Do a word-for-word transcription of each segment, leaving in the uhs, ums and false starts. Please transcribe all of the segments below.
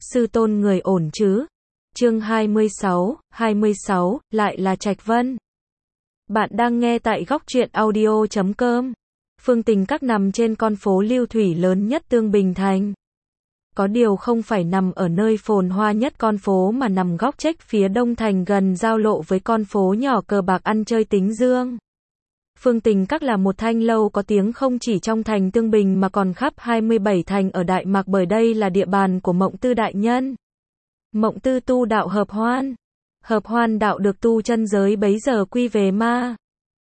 Sư tôn người ổn chứ? Chương hai mươi sáu, hai mươi sáu, lại là Trạch Vân. Bạn đang nghe tại góc truyện audio chấm com. Phương Tình Các nằm trên con phố lưu thủy lớn nhất Tương Bình Thành. Có điều không phải nằm ở nơi phồn hoa nhất con phố mà nằm góc chếch phía đông thành gần giao lộ với con phố nhỏ cờ bạc ăn chơi tính dương. Phương Tình Các là một thanh lâu có tiếng không chỉ trong thành Tương Bình mà còn khắp hai mươi bảy thành ở Đại Mạc, bởi đây là địa bàn của Mộng Tư đại nhân. Mộng Tư tu đạo hợp hoan. Hợp hoan đạo được tu chân giới bấy giờ quy về ma.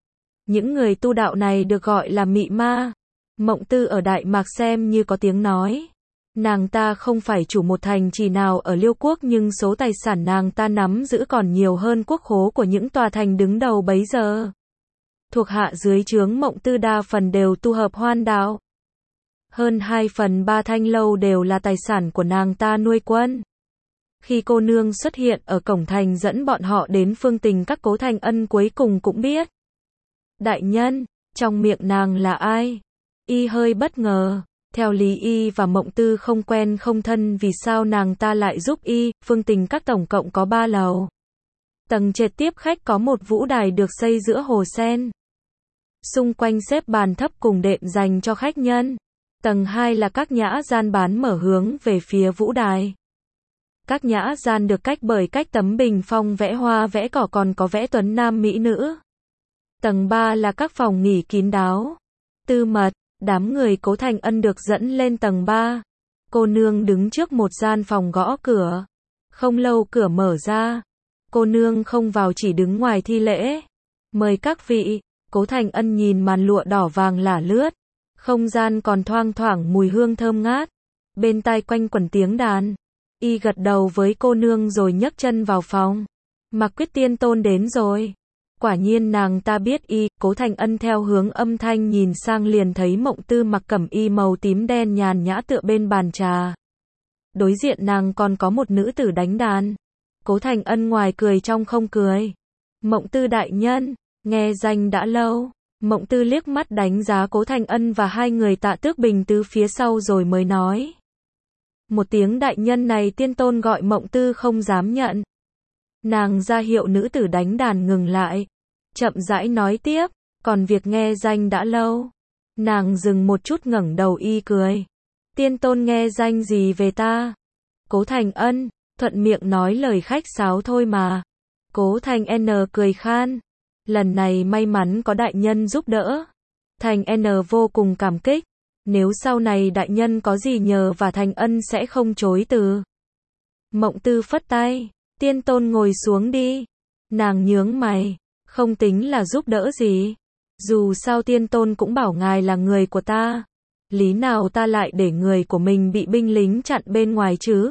Những người tu đạo này được gọi là mị ma. Mộng Tư ở Đại Mạc xem như có tiếng nói. Nàng ta không phải chủ một thành trì nào ở Liêu Quốc, nhưng số tài sản nàng ta nắm giữ còn nhiều hơn quốc khố của những tòa thành đứng đầu bấy giờ. Thuộc hạ dưới trướng Mộng Tư đa phần đều tu hợp hoan đạo. Hơn hai phần ba thanh lâu đều là tài sản của nàng ta nuôi quân. Khi cô nương xuất hiện ở cổng thành dẫn bọn họ đến Phương Tình Các, Cố Thành Ân cuối cùng cũng biết. Đại nhân, trong miệng nàng là ai? Y hơi bất ngờ. Theo lý Y và Mộng Tư không quen không thân, vì sao nàng ta lại giúp Y? Phương Tình Các tổng cộng có ba lầu. Tầng trệt tiếp khách có một vũ đài được xây giữa hồ sen. Xung quanh xếp bàn thấp cùng đệm dành cho khách nhân. Tầng hai là các nhã gian bán mở hướng về phía vũ đài. Các nhã gian được cách bởi cách tấm bình phong vẽ hoa vẽ cỏ, còn có vẽ tuấn nam mỹ nữ. Tầng ba là các phòng nghỉ kín đáo, tư mật. Đám người Cố Thành Ân được dẫn lên tầng ba. Cô nương đứng trước một gian phòng gõ cửa. Không lâu cửa mở ra. Cô nương không vào, chỉ đứng ngoài thi lễ. Mời các vị. Cố Thành Ân nhìn màn lụa đỏ vàng lả lướt. Không gian còn thoang thoảng mùi hương thơm ngát. Bên tai quanh quẩn tiếng đàn. Y gật đầu với cô nương rồi nhấc chân vào phòng. Mạc Quyết Tiên Tôn đến rồi. Quả nhiên nàng ta biết Y. Cố Thành Ân theo hướng âm thanh nhìn sang liền thấy Mộng Tư mặc cẩm y màu tím đen nhàn nhã tựa bên bàn trà. Đối diện nàng còn có một nữ tử đánh đàn. Cố Thành Ân ngoài cười trong không cười. Mộng Tư đại nhân, nghe danh đã lâu. Mộng Tư liếc mắt đánh giá Cố Thành Ân và hai người Tạ Tước Bình từ phía sau rồi mới nói. Một tiếng đại nhân này Tiên Tôn gọi Mộng Tư không dám nhận. Nàng ra hiệu nữ tử đánh đàn ngừng lại. Chậm rãi nói tiếp, còn việc nghe danh đã lâu. Nàng dừng một chút ngẩng đầu Y cười. Tiên Tôn nghe danh gì về ta? Cố Thành Ân, thuận miệng nói lời khách sáo thôi mà. Cố Thành N cười khan. Lần này may mắn có đại nhân giúp đỡ. Thành N vô cùng cảm kích. Nếu sau này đại nhân có gì nhờ và Thành Ân sẽ không chối từ. Mộng Tư phất tay. Tiên Tôn ngồi xuống đi. Nàng nhướng mày. Không tính là giúp đỡ gì. Dù sao Tiên Tôn cũng bảo ngài là người của ta. Lý nào ta lại để người của mình bị binh lính chặn bên ngoài chứ?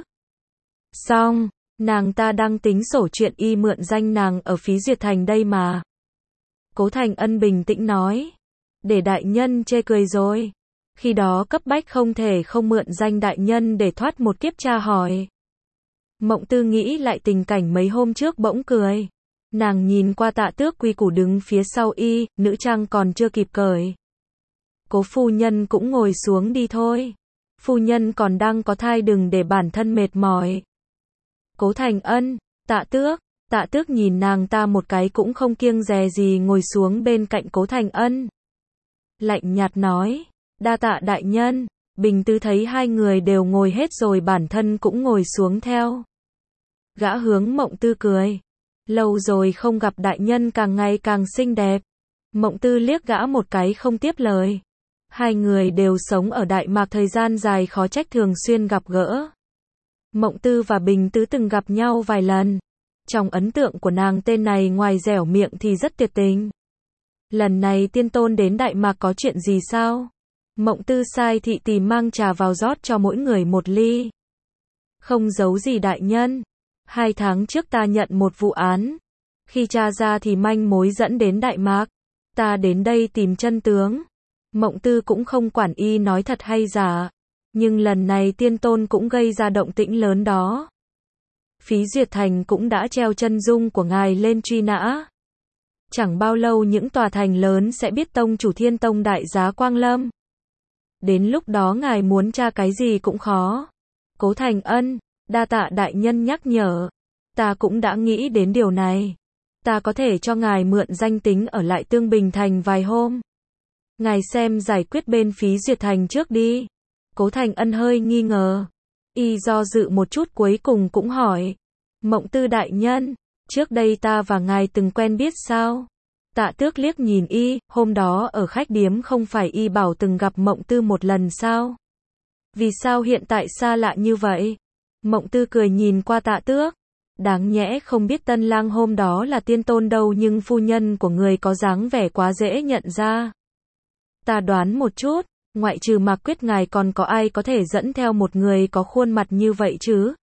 Xong, nàng ta đang tính sổ chuyện Y mượn danh nàng ở phí duyệt thành đây mà. Cố Thành Ân bình tĩnh nói. Để đại nhân chê cười rồi. Khi đó cấp bách không thể không mượn danh đại nhân để thoát một kiếp tra hỏi. Mộng Tư nghĩ lại tình cảnh mấy hôm trước bỗng cười. Nàng nhìn qua Tạ Tước Quy Củ đứng phía sau Y, nữ trang còn chưa kịp cởi. Cố phu nhân cũng ngồi xuống đi thôi. Phu nhân còn đang có thai, đừng để bản thân mệt mỏi. Cố Thành Ân, Tạ Tước, Tạ Tước nhìn nàng ta một cái cũng không kiêng dè gì ngồi xuống bên cạnh Cố Thành Ân. Lạnh nhạt nói, đa tạ đại nhân. Bình Tư thấy hai người đều ngồi hết rồi bản thân cũng ngồi xuống theo. Gã hướng Mộng Tư cười. Lâu rồi không gặp đại nhân càng ngày càng xinh đẹp. Mộng Tư liếc gã một cái không tiếp lời. Hai người đều sống ở Đại Mạc thời gian dài, khó trách thường xuyên gặp gỡ. Mộng Tư và Bình Tứ từng gặp nhau vài lần. Trong ấn tượng của nàng tên này ngoài dẻo miệng thì rất tuyệt tình. Lần này Tiên Tôn đến Đại Mạc có chuyện gì sao? Mộng Tư sai thị tỳ mang trà vào rót cho mỗi người một ly. Không giấu gì đại nhân. Hai tháng trước ta nhận một vụ án. Khi tra ra thì manh mối dẫn đến Đại Mạc. Ta đến đây tìm chân tướng. Mộng Tư cũng không quản Y nói thật hay giả. Nhưng lần này Tiên Tôn cũng gây ra động tĩnh lớn đó. Phí Duyệt Thành cũng đã treo chân dung của ngài lên truy nã. Chẳng bao lâu những tòa thành lớn sẽ biết tông chủ Thiên Tông đại giá Quang Lâm. Đến lúc đó ngài muốn tra cái gì cũng khó. Cố Thành Ân, Đa tạ đại nhân nhắc nhở. Ta cũng đã nghĩ đến điều này. Ta có thể cho ngài mượn danh tính ở lại Tương Bình Thành vài hôm. Ngài xem giải quyết bên phí duyệt thành trước đi. Cố Thành Ân hơi nghi ngờ. Y do dự một chút cuối cùng cũng hỏi. Mộng Tư đại nhân, trước đây ta và ngài từng quen biết sao? Tạ Tước liếc nhìn Y, hôm đó ở khách điếm không phải Y bảo từng gặp Mộng Tư một lần sao? Vì sao hiện tại xa lạ như vậy? Mộng Tư cười nhìn qua Tạ Tước. Đáng nhẽ không biết tân lang hôm đó là tiên tôn đâu nhưng phu nhân của người có dáng vẻ quá dễ nhận ra. Ta đoán một chút, ngoại trừ Mạc Quyết ngài còn có ai có thể dẫn theo một người có khuôn mặt như vậy chứ?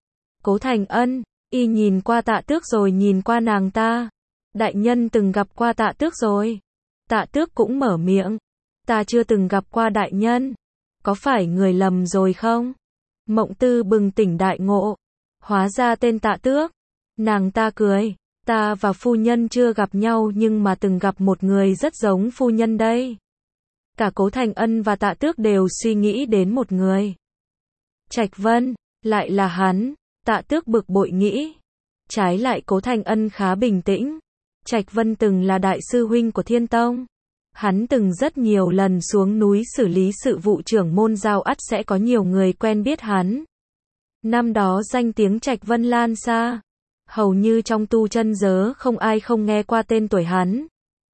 Cố Thành Ân, Y nhìn qua Tạ Tước rồi nhìn qua nàng ta. Đại nhân từng gặp qua Tạ Tước rồi. Tạ Tước cũng mở miệng. Ta chưa từng gặp qua đại nhân. Có phải người lầm rồi không? Mộng Tư bừng tỉnh đại ngộ. Hóa ra tên Tạ Tước. Nàng ta cười. Ta và phu nhân chưa gặp nhau nhưng mà từng gặp một người rất giống phu nhân đây. Cả Cố Thành Ân và Tạ Tước đều suy nghĩ đến một người. Trạch Vân, lại là hắn. Tạ Tước bực bội nghĩ. Trái lại Cố Thành Ân khá bình tĩnh. Trạch Vân từng là đại sư huynh của Thiên Tông. Hắn từng rất nhiều lần xuống núi xử lý sự vụ trưởng môn giao ắt sẽ có nhiều người quen biết hắn. Năm đó danh tiếng Trạch Vân lan xa. Hầu như trong tu chân giới không ai không nghe qua tên tuổi hắn.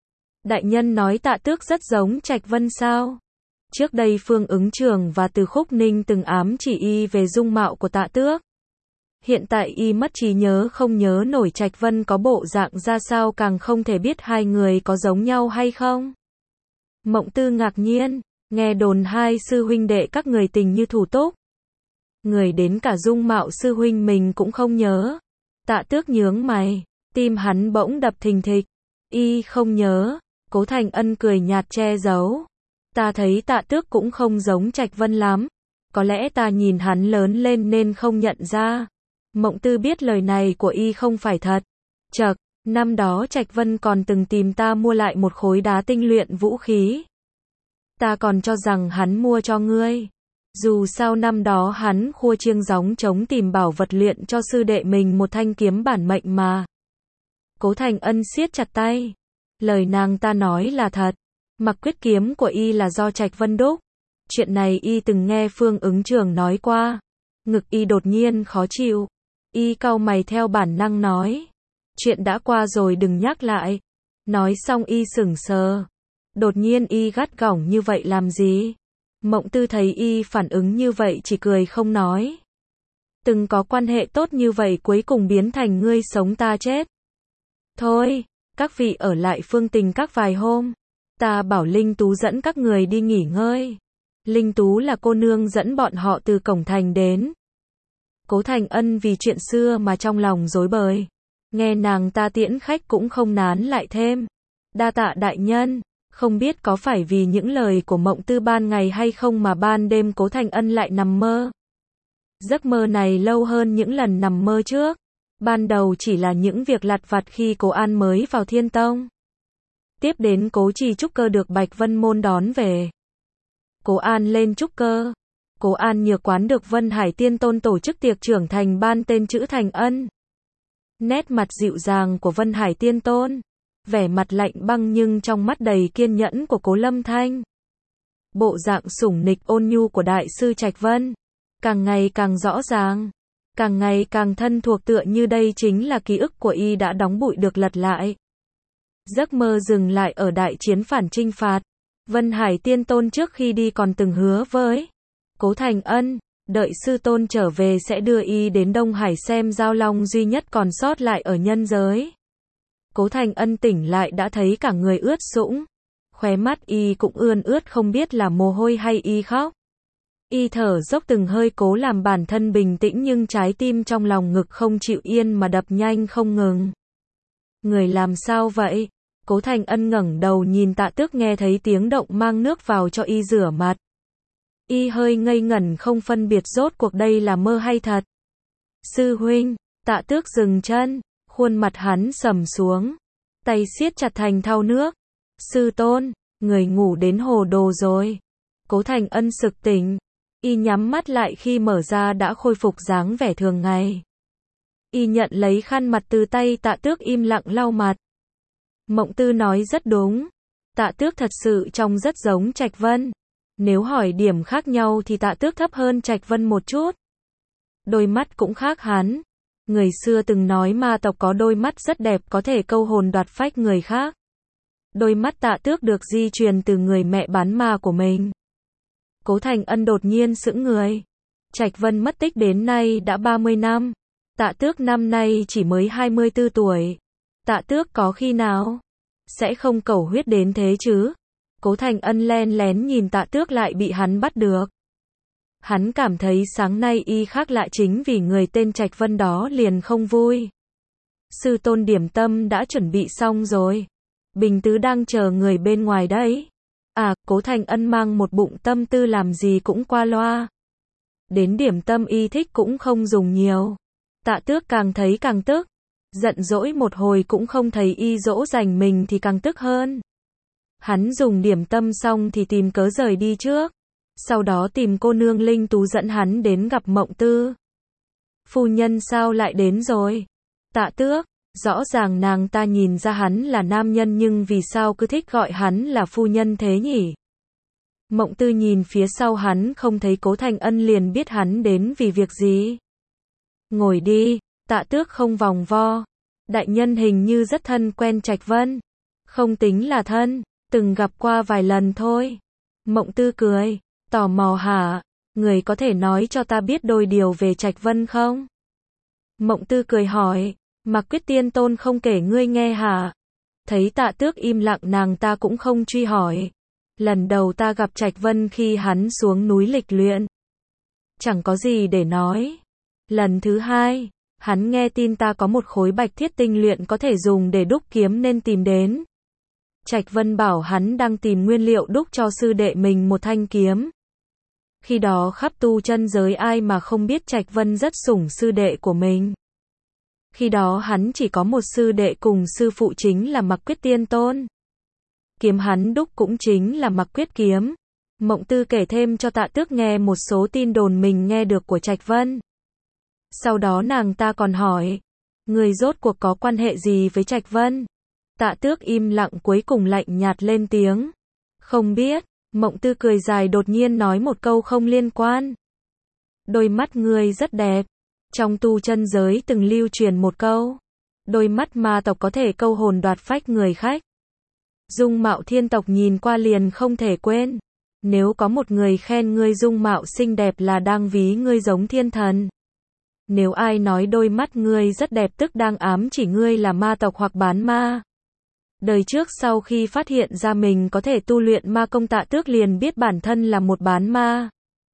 Đại nhân nói Tạ Tước rất giống Trạch Vân sao? Trước đây Phương Ứng Trường và Từ Khúc Ninh từng ám chỉ Y về dung mạo của Tạ Tước. Hiện tại Y mất trí nhớ không nhớ nổi Trạch Vân có bộ dạng ra sao càng không thể biết hai người có giống nhau hay không. Mộng Tư ngạc nhiên, nghe đồn hai sư huynh đệ các người tình như thủ túc. Người đến cả dung mạo sư huynh mình cũng không nhớ. Tạ Tước nhướng mày, tim hắn bỗng đập thình thịch. Y không nhớ. Cố Thành Ân cười nhạt che giấu. Ta thấy Tạ Tước cũng không giống Trạch Vân lắm. Có lẽ ta nhìn hắn lớn lên nên không nhận ra. Mộng Tư biết lời này của Y không phải thật. Chậc, năm đó Trạch Vân còn từng tìm ta mua lại một khối đá tinh luyện vũ khí. Ta còn cho rằng hắn mua cho ngươi. Dù sao năm đó hắn khua chiêng gióng trống tìm bảo vật luyện cho sư đệ mình một thanh kiếm bản mệnh mà. Cố Thành Ân siết chặt tay. Lời nàng ta nói là thật. Mặc quyết kiếm của Y là do Trạch Vân đúc. Chuyện này Y từng nghe Phương Ứng Trường nói qua. Ngực Y đột nhiên khó chịu. Y cau mày theo bản năng nói. Chuyện đã qua rồi đừng nhắc lại. Nói xong Y sững sờ. Đột nhiên Y gắt gỏng như vậy làm gì? Mộng Tư thấy Y phản ứng như vậy chỉ cười không nói. Từng có quan hệ tốt như vậy cuối cùng biến thành ngươi sống ta chết. Thôi, các vị ở lại Phương Tình các vài hôm. Ta bảo Linh Tú dẫn các người đi nghỉ ngơi. Linh Tú là cô nương dẫn bọn họ từ cổng thành đến. Cố Thành Ân vì chuyện xưa mà trong lòng rối bời. Nghe nàng ta tiễn khách cũng không nán lại thêm. Đa tạ đại nhân. Không biết có phải vì những lời của Mộng Tư ban ngày hay không mà ban đêm Cố Thành Ân lại nằm mơ. Giấc mơ này lâu hơn những lần nằm mơ trước. Ban đầu chỉ là những việc lặt vặt khi Cố An mới vào Thiên Tông. Tiếp đến Cố Trì trúc cơ được Bạch Vân Môn đón về. Cố An lên trúc cơ. Cố An nhờ quán được Vân Hải Tiên Tôn tổ chức tiệc trưởng thành ban tên chữ Thành Ân. Nét mặt dịu dàng của Vân Hải Tiên Tôn. Vẻ mặt lạnh băng nhưng trong mắt đầy kiên nhẫn của Cố Lâm Thanh. Bộ dạng sủng nịch ôn nhu của Đại sư Trạch Vân. Càng ngày càng rõ ràng. Càng ngày càng thân thuộc tựa như đây chính là ký ức của Y đã đóng bụi được lật lại. Giấc mơ dừng lại ở đại chiến phản chinh phạt. Vân Hải Tiên Tôn trước khi đi còn từng hứa với Cố Thành Ân, đợi sư tôn trở về sẽ đưa Y đến Đông Hải xem giao long duy nhất còn sót lại ở nhân giới. Cố Thành Ân tỉnh lại đã thấy cả người ướt sũng. Khóe mắt Y cũng ươn ướt không biết là mồ hôi hay Y khóc. Y thở dốc từng hơi cố làm bản thân bình tĩnh nhưng trái tim trong lòng ngực không chịu yên mà đập nhanh không ngừng. Người làm sao vậy? Cố Thành Ân ngẩng đầu nhìn Tạ Tước nghe thấy tiếng động mang nước vào cho Y rửa mặt. Y hơi ngây ngẩn không phân biệt rốt cuộc đây là mơ hay thật. Sư huynh, Tạ Tước dừng chân, khuôn mặt hắn sầm xuống, tay siết chặt thành thau nước. Sư tôn, người ngủ đến hồ đồ rồi. Cố Thành Ân sực tỉnh. Y nhắm mắt lại, khi mở ra đã khôi phục dáng vẻ thường ngày. Y nhận lấy khăn mặt từ tay Tạ Tước, im lặng lau mặt. Mộng Tư nói rất đúng. Tạ Tước thật sự trông rất giống Trạch Vân. Nếu hỏi điểm khác nhau thì Tạ Tước thấp hơn Trạch Vân một chút. Đôi mắt cũng khác hắn. Người xưa từng nói ma tộc có đôi mắt rất đẹp, có thể câu hồn đoạt phách người khác. Đôi mắt Tạ Tước được di truyền từ người mẹ bán ma của mình. Cố Thành Ân đột nhiên sững người. Trạch Vân mất tích đến nay đã ba mươi năm. Tạ Tước năm nay chỉ mới hai mươi tư tuổi. Tạ Tước có khi nào sẽ không cầu huyết đến thế chứ? Cố Thành Ân len lén nhìn Tạ Tước lại bị hắn bắt được. Hắn cảm thấy sáng nay y khác lạ, chính vì người tên Trạch Vân đó liền không vui. Sư tôn điểm tâm đã chuẩn bị xong rồi. Bình Tứ đang chờ người bên ngoài đấy. À, Cố Thành Ân mang một bụng tâm tư làm gì cũng qua loa. Đến điểm tâm y thích cũng không dùng nhiều. Tạ Tước càng thấy càng tức. Giận dỗi một hồi cũng không thấy y dỗ dành mình thì càng tức hơn. Hắn dùng điểm tâm xong thì tìm cớ rời đi trước. Sau đó tìm cô nương Linh Tú dẫn hắn đến gặp Mộng Tư. Phu nhân sao lại đến rồi? Tạ Tước, rõ ràng nàng ta nhìn ra hắn là nam nhân nhưng vì sao cứ thích gọi hắn là phu nhân thế nhỉ? Mộng Tư nhìn phía sau hắn không thấy Cố Thành Ân liền biết hắn đến vì việc gì. Ngồi đi. Tạ Tước không vòng vo. Đại nhân hình như rất thân quen Trạch Vân. Không tính là thân, từng gặp qua vài lần thôi. Mộng Tư cười. Tò mò hả? Người có thể nói cho ta biết đôi điều về Trạch Vân không? Mộng Tư cười hỏi. Mạc Quyết Tiên Tôn không kể ngươi nghe hả? Thấy Tạ Tước im lặng, nàng ta cũng không truy hỏi. Lần đầu ta gặp Trạch Vân khi hắn xuống núi lịch luyện. Chẳng có gì để nói. Lần thứ hai, hắn nghe tin ta có một khối bạch thiết tinh luyện có thể dùng để đúc kiếm nên tìm đến. Trạch Vân bảo hắn đang tìm nguyên liệu đúc cho sư đệ mình một thanh kiếm. Khi đó khắp tu chân giới ai mà không biết Trạch Vân rất sủng sư đệ của mình. Khi đó hắn chỉ có một sư đệ cùng sư phụ chính là Mạc Quyết Tiên Tôn. Kiếm hắn đúc cũng chính là Mạc Quyết kiếm. Mộng Tư kể thêm cho Tạ Tước nghe một số tin đồn mình nghe được của Trạch Vân. Sau đó nàng ta còn hỏi, người rốt cuộc có quan hệ gì với Trạch Vân? Tạ Tước im lặng, cuối cùng lạnh nhạt lên tiếng. Không biết. Mộng Tư cười dài, đột nhiên nói một câu không liên quan. Đôi mắt ngươi rất đẹp. Trong tu chân giới từng lưu truyền một câu. Đôi mắt ma tộc có thể câu hồn đoạt phách người khách. Dung mạo thiên tộc nhìn qua liền không thể quên. Nếu có một người khen ngươi dung mạo xinh đẹp là đang ví ngươi giống thiên thần. Nếu ai nói đôi mắt ngươi rất đẹp tức đang ám chỉ ngươi là ma tộc hoặc bán ma. Đời trước sau khi phát hiện ra mình có thể tu luyện ma công, Tạ Tước liền biết bản thân là một bán ma.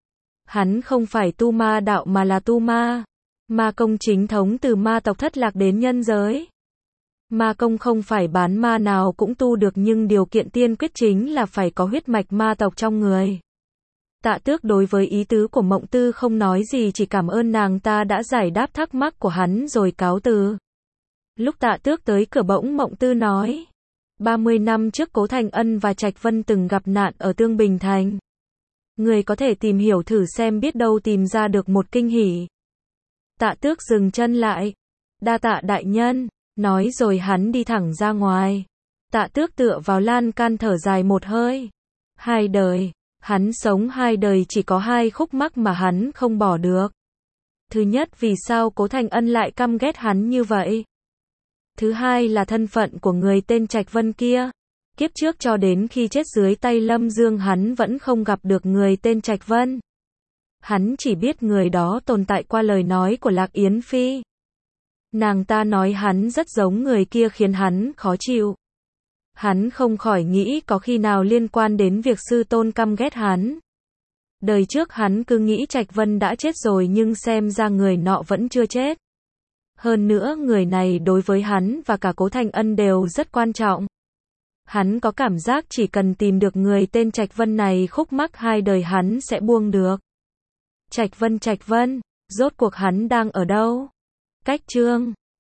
Hắn không phải tu ma đạo mà là tu ma. Ma công chính thống từ ma tộc thất lạc đến nhân giới. Ma công không phải bán ma nào cũng tu được, nhưng điều kiện tiên quyết chính là phải có huyết mạch ma tộc trong người. Tạ Tước đối với ý tứ của Mộng Tư không nói gì, chỉ cảm ơn nàng ta đã giải đáp thắc mắc của hắn rồi cáo từ. Lúc Tạ Tước tới cửa bỗng Mộng Tư nói. ba mươi năm trước Cố Thành Ân và Trạch Vân từng gặp nạn ở Tương Bình Thành. Người có thể tìm hiểu thử xem, biết đâu tìm ra được một kinh hỉ. Tạ Tước dừng chân lại. Đa tạ đại nhân. Nói rồi hắn đi thẳng ra ngoài. Tạ Tước tựa vào lan can thở dài một hơi. Hai đời. Hắn sống hai đời chỉ có hai khúc mắc mà hắn không bỏ được. Thứ nhất, vì sao Cố Thành Ân lại căm ghét hắn như vậy? Thứ hai là thân phận của người tên Trạch Vân kia. Kiếp trước cho đến khi chết dưới tay Lâm Dương hắn vẫn không gặp được người tên Trạch Vân. Hắn chỉ biết người đó tồn tại qua lời nói của Lạc Yến Phi. Nàng ta nói hắn rất giống người kia khiến hắn khó chịu. Hắn không khỏi nghĩ có khi nào liên quan đến việc sư tôn căm ghét hắn. Đời trước hắn cứ nghĩ Trạch Vân đã chết rồi nhưng xem ra người nọ vẫn chưa chết. Hơn nữa người này đối với hắn và cả Cố Thành Ân đều rất quan trọng. Hắn có cảm giác chỉ cần tìm được người tên Trạch Vân này, khúc mắc hai đời hắn sẽ buông được. Trạch Vân, Trạch Vân, rốt cuộc hắn đang ở đâu? Cách chương